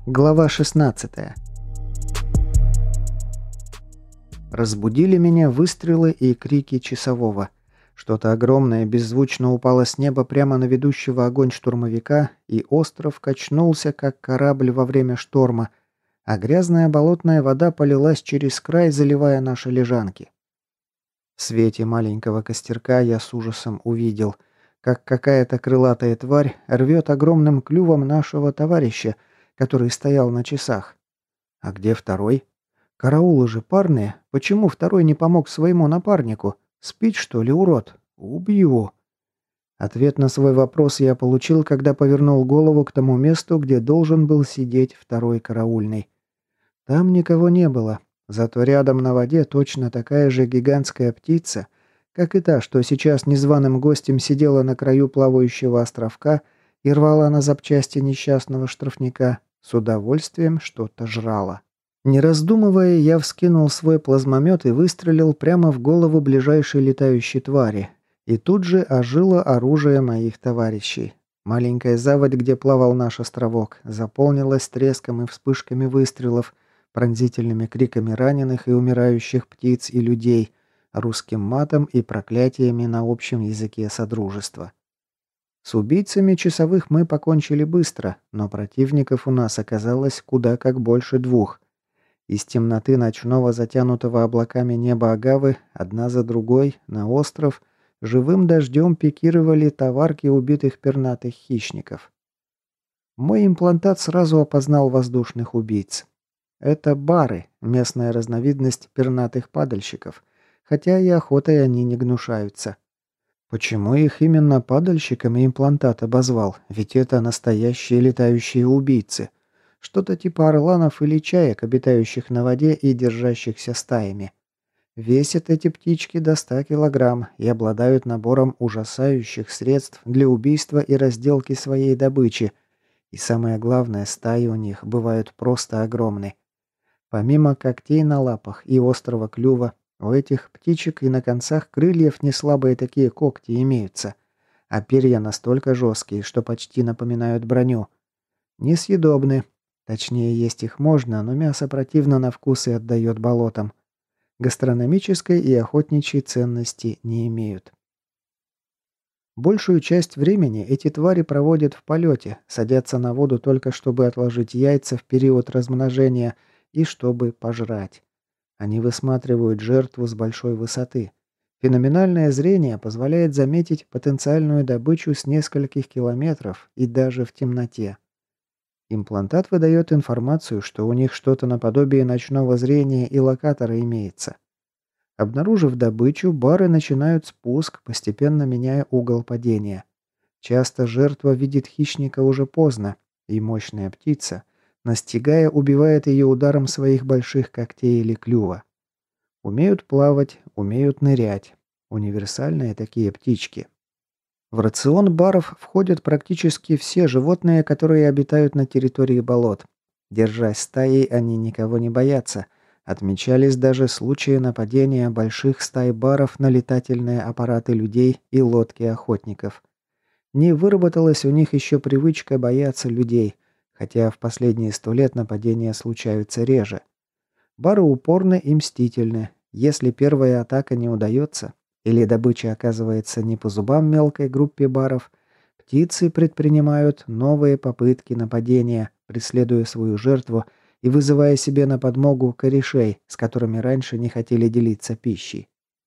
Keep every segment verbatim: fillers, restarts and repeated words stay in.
Глава шестнадцатая. Разбудили меня выстрелы и крики часового. Что-то огромное беззвучно упало с неба прямо на ведущего огонь штурмовика, и остров качнулся, как корабль во время шторма, а грязная болотная вода полилась через край, заливая наши лежанки. В свете маленького костерка я с ужасом увидел, как какая-то крылатая тварь рвет огромным клювом нашего товарища, который стоял на часах. А где второй? Караулы же парные. Почему второй не помог своему напарнику? Спит, что ли, урод? Убью. Ответ на свой вопрос я получил, когда повернул голову к тому месту, где должен был сидеть второй караульный. Там никого не было. Зато рядом на воде точно такая же гигантская птица, как и та, что сейчас незваным гостем сидела на краю плавающего островка и рвала на запчасти несчастного штрафника, с удовольствием что-то жрала. Не раздумывая, я вскинул свой плазмомет и выстрелил прямо в голову ближайшей летающей твари. И тут же ожило оружие моих товарищей. Маленькая заводь, где плавал наш островок, заполнилась треском и вспышками выстрелов, пронзительными криками раненых и умирающих птиц и людей, русским матом и проклятиями на общем языке содружества. С убийцами часовых мы покончили быстро, но противников у нас оказалось куда как больше двух. Из темноты ночного, затянутого облаками неба Агавы, одна за другой, на остров, живым дождем пикировали товарки убитых пернатых хищников. Мой имплантат сразу опознал воздушных убийц. Это бары, местная разновидность пернатых падальщиков, хотя и охотой они не гнушаются. Почему их именно падальщиками имплантат обозвал? Ведь это настоящие летающие убийцы. Что-то типа орланов или чаек, обитающих на воде и держащихся стаями. Весят эти птички до ста килограмм и обладают набором ужасающих средств для убийства и разделки своей добычи. И самое главное, стаи у них бывают просто огромны. Помимо когтей на лапах и острого клюва, у этих птичек и на концах крыльев неслабые такие когти имеются, а перья настолько жесткие, что почти напоминают броню. Несъедобны. Точнее, есть их можно, но мясо противно на вкус и отдает болотам. Гастрономической и охотничьей ценности не имеют. Большую часть времени эти твари проводят в полете, садятся на воду только чтобы отложить яйца в период размножения и чтобы пожрать. Они высматривают жертву с большой высоты. Феноменальное зрение позволяет заметить потенциальную добычу с нескольких километров и даже в темноте. Имплантат выдает информацию, что у них что-то наподобие ночного зрения и локатора имеется. Обнаружив добычу, бары начинают спуск, постепенно меняя угол падения. Часто жертва видит хищника уже поздно, и мощная птица, настигая, убивает ее ударом своих больших когтей или клюва. Умеют плавать, умеют нырять. Универсальные такие птички. В рацион баров входят практически все животные, которые обитают на территории болот. Держась стаей, они никого не боятся. Отмечались даже случаи нападения больших стай баров на летательные аппараты людей и лодки охотников. Не выработалась у них еще привычка бояться людей, хотя в последние сто лет нападения случаются реже. Бары упорны и мстительны. Если первая атака не удается, или добыча оказывается не по зубам мелкой группе баров, птицы предпринимают новые попытки нападения, преследуя свою жертву и вызывая себе на подмогу корешей, с которыми раньше не хотели делиться пищей.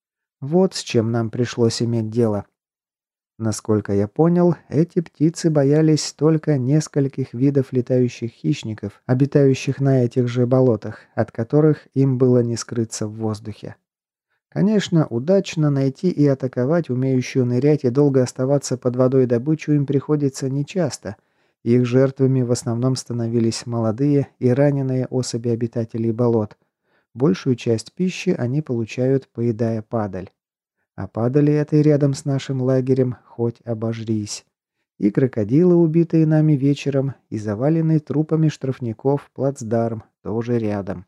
Вот с чем нам пришлось иметь дело. Насколько я понял, эти птицы боялись только нескольких видов летающих хищников, обитающих на этих же болотах, от которых им было не скрыться в воздухе. Конечно, удачно найти и атаковать умеющую нырять и долго оставаться под водой добычу им приходится нечасто. Их жертвами в основном становились молодые и раненые особи обитателей болот. Большую часть пищи они получают, поедая падаль. А падали этой рядом с нашим лагерем хоть обожрись. И крокодилы, убитые нами вечером, и заваленный трупами штрафников плацдарм тоже рядом.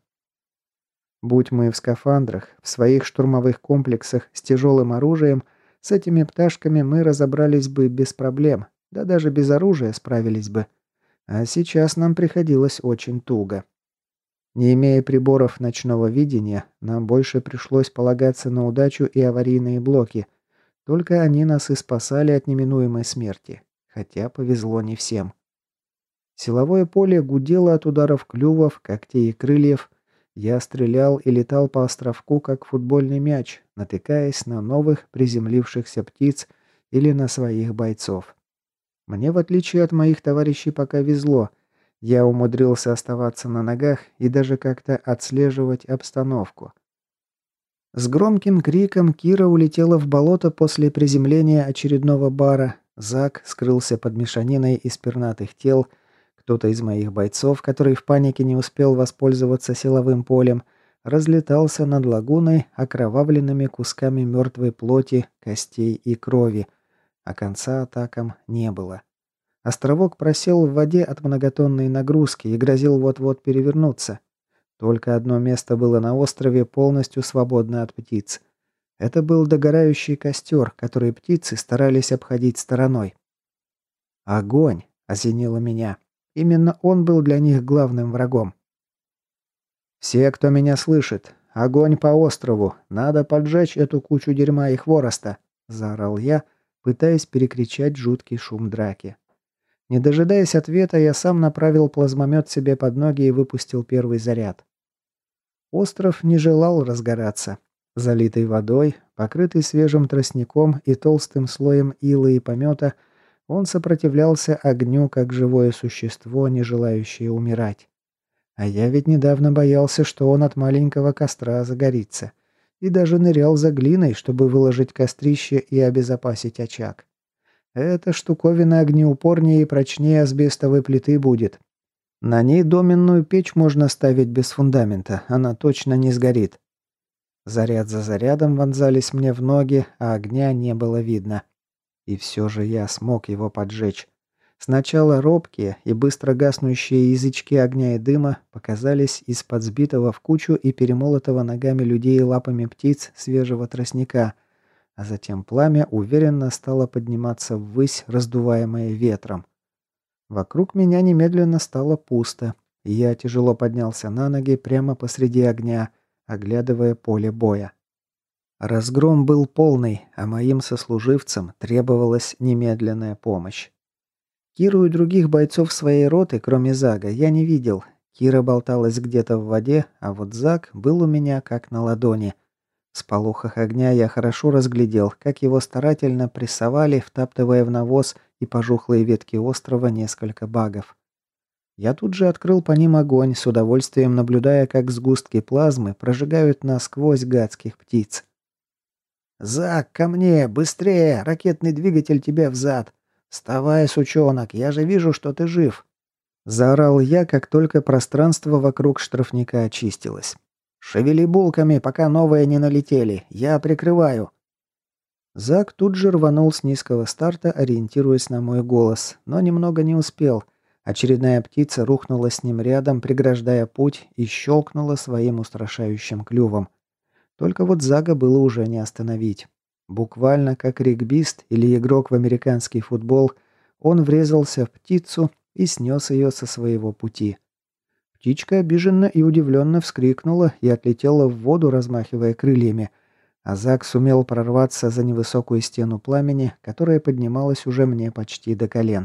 Будь мы в скафандрах, в своих штурмовых комплексах с тяжелым оружием, с этими пташками мы разобрались бы без проблем, да даже без оружия справились бы. А сейчас нам приходилось очень туго. Не имея приборов ночного видения, нам больше пришлось полагаться на удачу и аварийные блоки. Только они нас и спасали от неминуемой смерти. Хотя повезло не всем. Силовое поле гудело от ударов клювов, когтей и крыльев. Я стрелял и летал по островку, как футбольный мяч, натыкаясь на новых приземлившихся птиц или на своих бойцов. Мне, в отличие от моих товарищей, пока везло. Я умудрился оставаться на ногах и даже как-то отслеживать обстановку. С громким криком Кира улетела в болото после приземления очередного бара. Зак скрылся под мешаниной из пернатых тел. Кто-то из моих бойцов, который в панике не успел воспользоваться силовым полем, разлетался над лагуной окровавленными кусками мертвой плоти, костей и крови, а конца атакам не было. Островок просел в воде от многотонной нагрузки и грозил вот-вот перевернуться. Только одно место было на острове полностью свободно от птиц. Это был догорающий костер, который птицы старались обходить стороной. «Огонь!» — осенило меня. Именно он был для них главным врагом. «Все, кто меня слышит, огонь по острову! Надо поджечь эту кучу дерьма и хвороста!» — заорал я, пытаясь перекричать жуткий шум драки. Не дожидаясь ответа, я сам направил плазмомет себе под ноги и выпустил первый заряд. Остров не желал разгораться. Залитый водой, покрытый свежим тростником и толстым слоем илы и помета, он сопротивлялся огню, как живое существо, не желающее умирать. А я ведь недавно боялся, что он от маленького костра загорится. И даже нырял за глиной, чтобы выложить кострище и обезопасить очаг. Эта штуковина огнеупорнее и прочнее асбестовой плиты будет. На ней доменную печь можно ставить без фундамента, она точно не сгорит. Заряд за зарядом вонзались мне в ноги, а огня не было видно. И все же я смог его поджечь. Сначала робкие и быстро гаснущие язычки огня и дыма показались из-под сбитого в кучу и перемолотого ногами людей и лапами птиц свежего тростника, а затем пламя уверенно стало подниматься ввысь, раздуваемое ветром. Вокруг меня немедленно стало пусто, и я тяжело поднялся на ноги прямо посреди огня, оглядывая поле боя. Разгром был полный, а моим сослуживцам требовалась немедленная помощь. Киру и других бойцов своей роты, кроме Зага, я не видел. Кира болталась где-то в воде, а вот Заг был у меня как на ладони. В сполохах огня я хорошо разглядел, как его старательно прессовали, втаптывая в навоз и пожухлые ветки острова несколько багов. Я тут же открыл по ним огонь, с удовольствием наблюдая, как сгустки плазмы прожигают насквозь гадских птиц. «Зак, ко мне! Быстрее! Ракетный двигатель тебе взад! Вставай, сучонок! Я же вижу, что ты жив!» Заорал я, как только пространство вокруг штрафника очистилось. «Шевели булками, пока новые не налетели. Я прикрываю». Зак тут же рванул с низкого старта, ориентируясь на мой голос, но немного не успел. Очередная птица рухнула с ним рядом, преграждая путь, и щелкнула своим устрашающим клювом. Только вот Зага было уже не остановить. Буквально как регбист или игрок в американский футбол, он врезался в птицу и снес ее со своего пути. Птичка обиженно и удивленно вскрикнула и отлетела в воду, размахивая крыльями, а Зак сумел прорваться за невысокую стену пламени, которая поднималась уже мне почти до колен.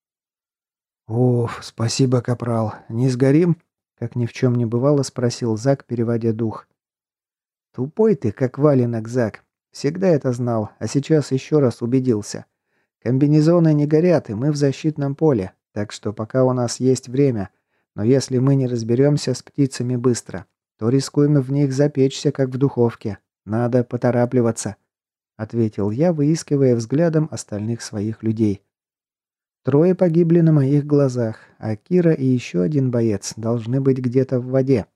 «Уф, спасибо, капрал. Не сгорим?» — как ни в чем не бывало, спросил Зак, переводя дух. «Тупой ты, как валенок, Зак. Всегда это знал, а сейчас еще раз убедился. Комбинезоны не горят, и мы в защитном поле, так что пока у нас есть время. Но если мы не разберемся с птицами быстро, то рискуем в них запечься, как в духовке. Надо поторапливаться», — ответил я, выискивая взглядом остальных своих людей. Трое погибли на моих глазах, а Кира и еще один боец должны быть где-то в воде.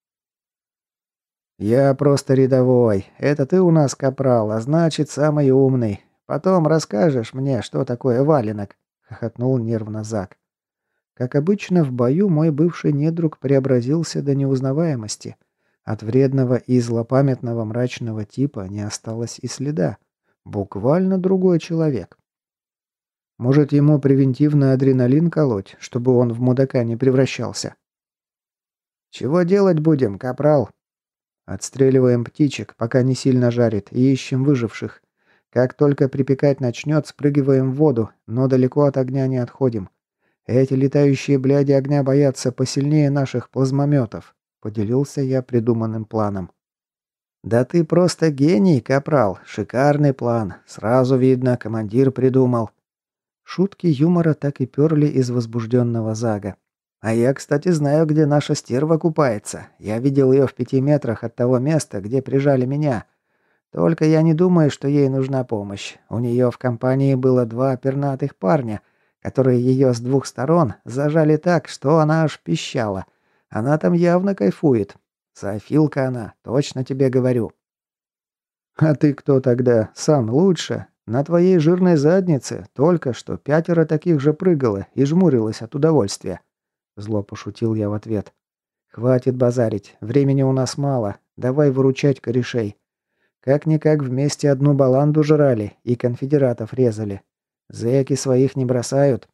«Я просто рядовой. Это ты у нас капрал, а значит, самый умный. Потом расскажешь мне, что такое валенок», — хохотнул нервно Зак. Как обычно, в бою мой бывший недруг преобразился до неузнаваемости. От вредного и злопамятного мрачного типа не осталось и следа. Буквально другой человек. Может, ему превентивно адреналин колоть, чтобы он в мудака не превращался? «Чего делать будем, капрал?» «Отстреливаем птичек, пока не сильно жарит, и ищем выживших. Как только припекать начнет, спрыгиваем в воду, но далеко от огня не отходим. Эти летающие бляди огня боятся посильнее наших плазмометов», — поделился я придуманным планом. «Да ты просто гений, капрал. Шикарный план. Сразу видно, командир придумал». Шутки юмора так и перли из возбужденного Зага. «А я, кстати, знаю, где наша стерва купается. Я видел ее в пяти метрах от того места, где прижали меня. Только я не думаю, что ей нужна помощь. У нее в компании было два пернатых парня, которые ее с двух сторон зажали так, что она аж пищала. Она там явно кайфует. Зоофилка она, точно тебе говорю». «А ты кто тогда? Сам лучше? На твоей жирной заднице только что пятеро таких же прыгало и жмурилось от удовольствия». Зло пошутил я в ответ. «Хватит базарить, времени у нас мало. Давай выручать корешей. Как-никак вместе одну баланду жрали и конфедератов резали. Зэки своих не бросают».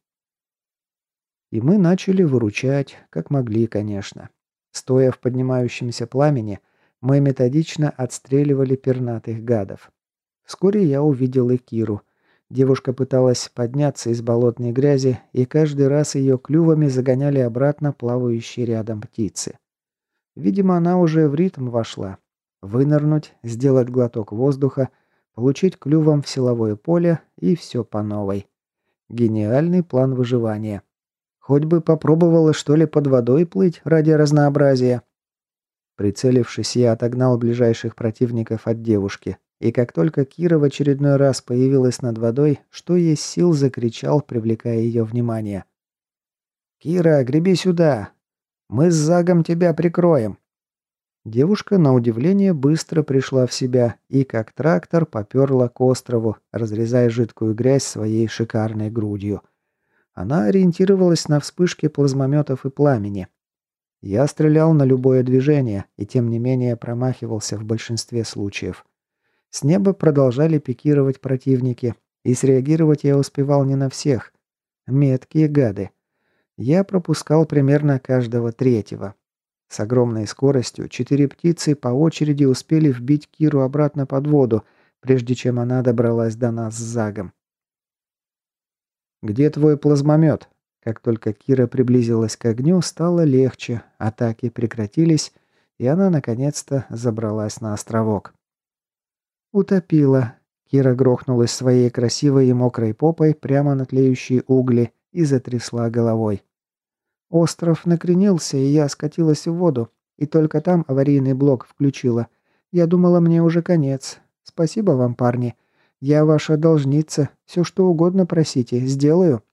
И мы начали выручать, как могли, конечно. Стоя в поднимающемся пламени, мы методично отстреливали пернатых гадов. Вскоре я увидел и Киру. Девушка пыталась подняться из болотной грязи, и каждый раз ее клювами загоняли обратно плавающие рядом птицы. Видимо, она уже в ритм вошла. Вынырнуть, сделать глоток воздуха, получить клювом в силовое поле и все по новой. Гениальный план выживания. Хоть бы попробовала, что ли, под водой плыть ради разнообразия. Прицелившись, я отогнал ближайших противников от девушки. И как только Кира в очередной раз появилась над водой, что есть сил, закричал, привлекая ее внимание. «Кира, греби сюда! Мы с Загом тебя прикроем!» Девушка, на удивление, быстро пришла в себя и, как трактор, поперла к острову, разрезая жидкую грязь своей шикарной грудью. Она ориентировалась на вспышки плазмометов и пламени. Я стрелял на любое движение и, тем не менее, промахивался в большинстве случаев. С неба продолжали пикировать противники, и среагировать я успевал не на всех. Меткие гады. Я пропускал примерно каждого третьего. С огромной скоростью четыре птицы по очереди успели вбить Киру обратно под воду, прежде чем она добралась до нас с Загом. «Где твой плазмомет?» Как только Кира приблизилась к огню, стало легче, атаки прекратились, и она наконец-то забралась на островок. «Утопила». Кира грохнулась своей красивой и мокрой попой прямо на тлеющие угли и затрясла головой. «Остров накренился, и я скатилась в воду, и только там аварийный блок включила. Я думала, мне уже конец. Спасибо вам, парни. Я ваша должница. Все что угодно просите, сделаю».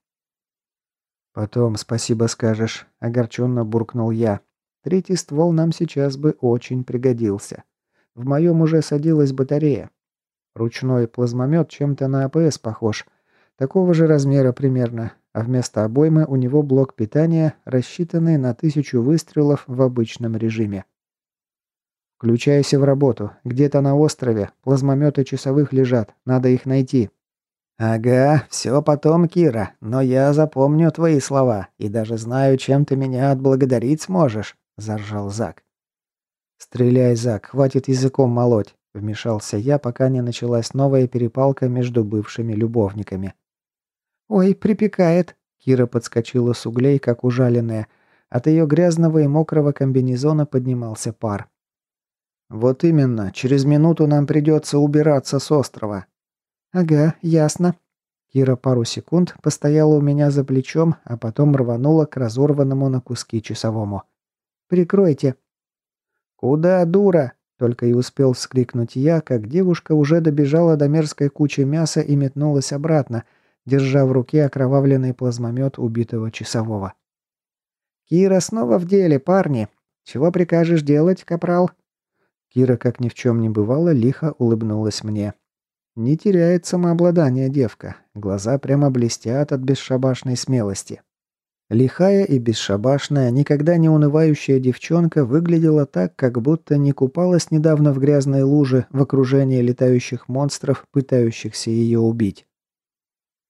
«Потом спасибо скажешь», — огорченно буркнул я. «Третий ствол нам сейчас бы очень пригодился. В моем уже садилась батарея. Ручной плазмомет чем-то на АПС похож. Такого же размера примерно, а вместо обоймы у него блок питания, рассчитанный на тысячу выстрелов в обычном режиме. Включайся в работу. Где-то на острове. Плазмометы часовых лежат. Надо их найти». «Ага, все потом, Кира, но я запомню твои слова и даже знаю, чем ты меня отблагодарить сможешь», – заржал Зак. «Стреляй, Зак, хватит языком молоть», – вмешался я, пока не началась новая перепалка между бывшими любовниками. «Ой, припекает», – Кира подскочила с углей, как ужаленная. От ее грязного и мокрого комбинезона поднимался пар. «Вот именно, через минуту нам придется убираться с острова». «Ага, ясно». Кира пару секунд постояла у меня за плечом, а потом рванула к разорванному на куски часовому. «Прикройте». «Куда, дура?» — только и успел вскрикнуть я, как девушка уже добежала до мерзкой кучи мяса и метнулась обратно, держа в руке окровавленный плазмомет убитого часового. «Кира снова в деле, парни. Чего прикажешь делать, капрал?» Кира, как ни в чем не бывало, лихо улыбнулась мне. Не теряет самообладание девка. Глаза прямо блестят от бесшабашной смелости. Лихая и бесшабашная, никогда не унывающая девчонка выглядела так, как будто не купалась недавно в грязной луже в окружении летающих монстров, пытающихся ее убить.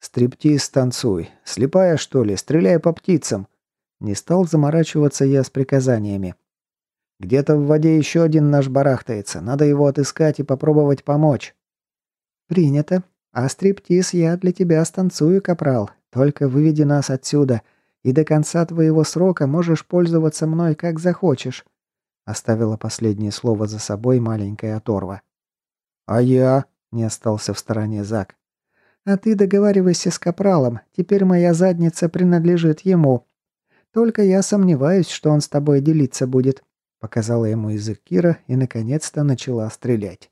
«Стриптиз танцуй. Слепая, что ли? Стреляй по птицам!» Не стал заморачиваться я с приказаниями. «Где-то в воде еще один наш барахтается. Надо его отыскать и попробовать помочь». «Принято. А стриптиз я для тебя станцую, капрал. Только выведи нас отсюда, и до конца твоего срока можешь пользоваться мной как захочешь», оставила последнее слово за собой маленькая оторва. «А я?» – не остался в стороне Зак. «А ты договаривайся с капралом. Теперь моя задница принадлежит ему. Только я сомневаюсь, что он с тобой делиться будет», показала ему язык Кира и наконец-то начала стрелять.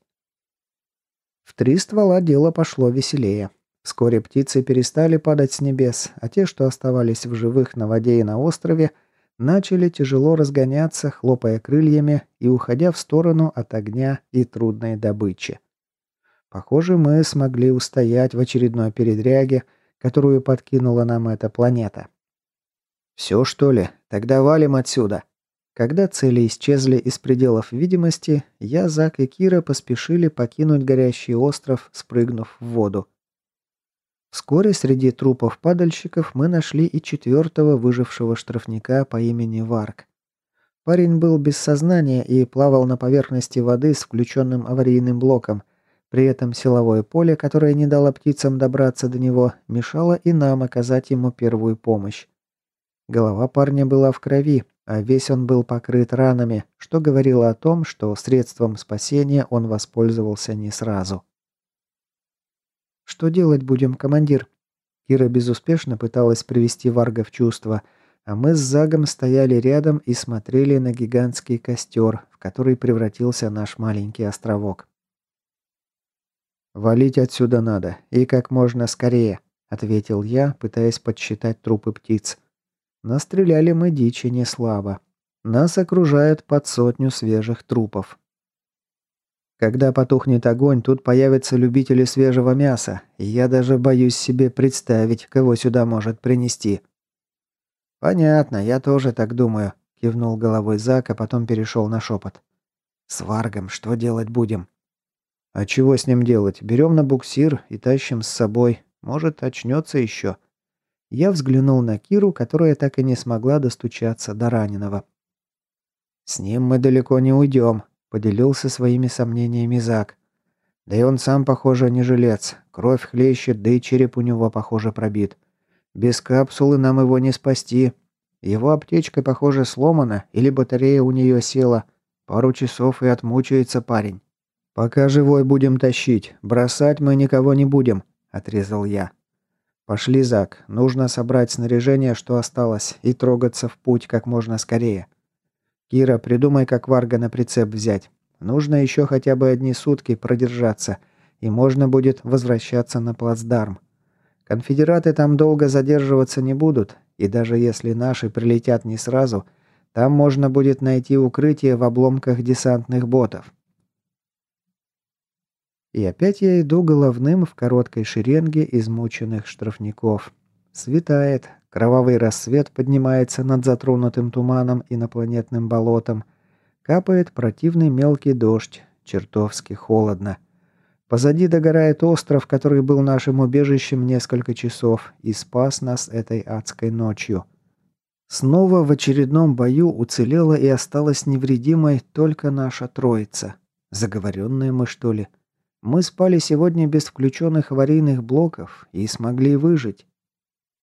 В три ствола дело пошло веселее. Вскоре птицы перестали падать с небес, а те, что оставались в живых на воде и на острове, начали тяжело разгоняться, хлопая крыльями и уходя в сторону от огня и трудной добычи. Похоже, мы смогли устоять в очередной передряге, которую подкинула нам эта планета. «Все, что ли? Тогда валим отсюда!» Когда цели исчезли из пределов видимости, я, Зак и Кира поспешили покинуть горящий остров, спрыгнув в воду. Вскоре среди трупов падальщиков мы нашли и четвертого выжившего штрафника по имени Варк. Парень был без сознания и плавал на поверхности воды с включенным аварийным блоком. При этом силовое поле, которое не дало птицам добраться до него, мешало и нам оказать ему первую помощь. Голова парня была в крови, а весь он был покрыт ранами, что говорило о том, что средством спасения он воспользовался не сразу. «Что делать будем, командир?» Кира безуспешно пыталась привести Варга в чувство, а мы с Загом стояли рядом и смотрели на гигантский костер, в который превратился наш маленький островок. «Валить отсюда надо, и как можно скорее», — ответил я, пытаясь подсчитать трупы птиц. Настреляли мы дичи не слабо. Нас окружает под сотню свежих трупов. Когда потухнет огонь, тут появятся любители свежего мяса, и я даже боюсь себе представить, кого сюда может принести. «Понятно, я тоже так думаю», — кивнул головой Зак, а потом перешел на шепот. «С Варгом что делать будем?» «А чего с ним делать? Берем на буксир и тащим с собой. Может, очнется еще». Я взглянул на Киру, которая так и не смогла достучаться до раненого. «С ним мы далеко не уйдем», — поделился своими сомнениями Зак. «Да и он сам, похоже, не жилец. Кровь хлещет, да и череп у него, похоже, пробит. Без капсулы нам его не спасти. Его аптечка, похоже, сломана, или батарея у нее села. Пару часов и отмучается парень. Пока живой будем тащить. Бросать мы никого не будем», — отрезал я. «Пошли, Зак. Нужно собрать снаряжение, что осталось, и трогаться в путь как можно скорее. Кира, придумай, как Варга на прицеп взять. Нужно еще хотя бы одни сутки продержаться, и можно будет возвращаться на плацдарм. Конфедераты там долго задерживаться не будут, и даже если наши прилетят не сразу, там можно будет найти укрытие в обломках десантных ботов». И опять я иду головным в короткой шеренге измученных штрафников. Светает, кровавый рассвет поднимается над затронутым туманом инопланетным болотом. Капает противный мелкий дождь, чертовски холодно. Позади догорает остров, который был нашим убежищем несколько часов и спас нас этой адской ночью. Снова в очередном бою уцелела и осталась невредимой только наша троица. Заговоренные мы, что ли? Мы спали сегодня без включенных аварийных блоков и смогли выжить.